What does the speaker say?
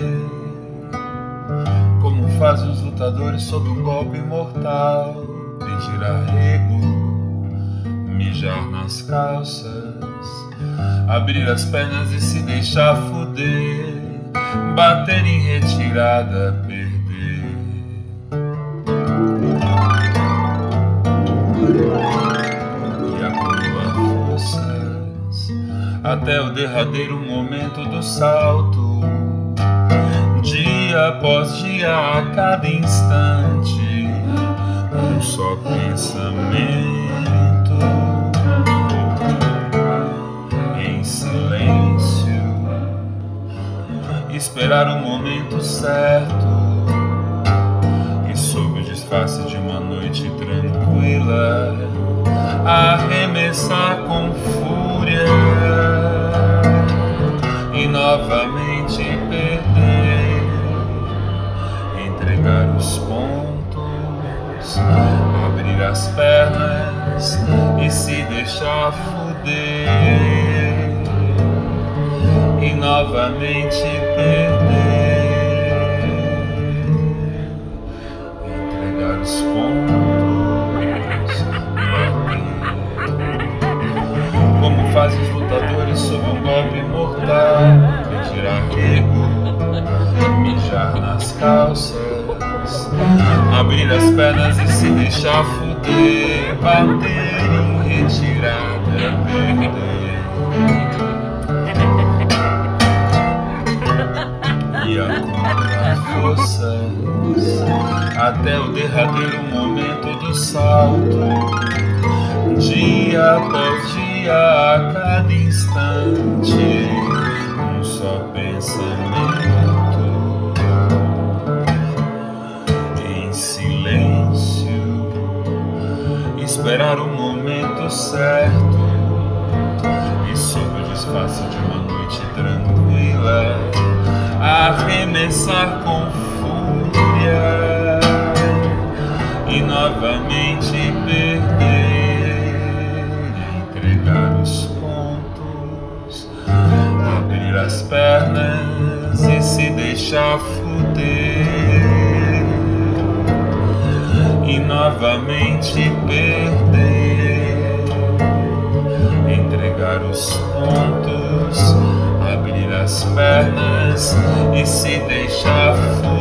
como fazem os lutadores sob um golpe mortal, pedir arrego, mijar nas calças, abrir as pernas e se deixar fuder, bater em retirada, perder. E acumular forças até o derradeiro momento do salto, dia após dia, a cada instante, um só pensamento, em silêncio, esperar o momento certo, e sob o disfarce de uma noite tranquila, arremessar com fúria e novamente perder, entregar os pontos, abrir as pernas e se deixar fuder, e novamente perder, entregar os pontos, bater, como fazem os lutadores sob um golpe mortal, pedir arrego, mijar nas calças, abrir as pernas e se deixar fuder, bater em retirada, perder, e acumular forças até o derradeiro momento do salto, dia após dia, a cada instante, um só pensamento, em silêncio, esperar o momento certo, e sob o disfarce de uma noite tranquila, arremessar com fúria e novamente perder, entregar os pontos, abrir as pernas e se deixar fuder, e novamente perder, entregar os pontos, abrir as pernas e se deixar fuder,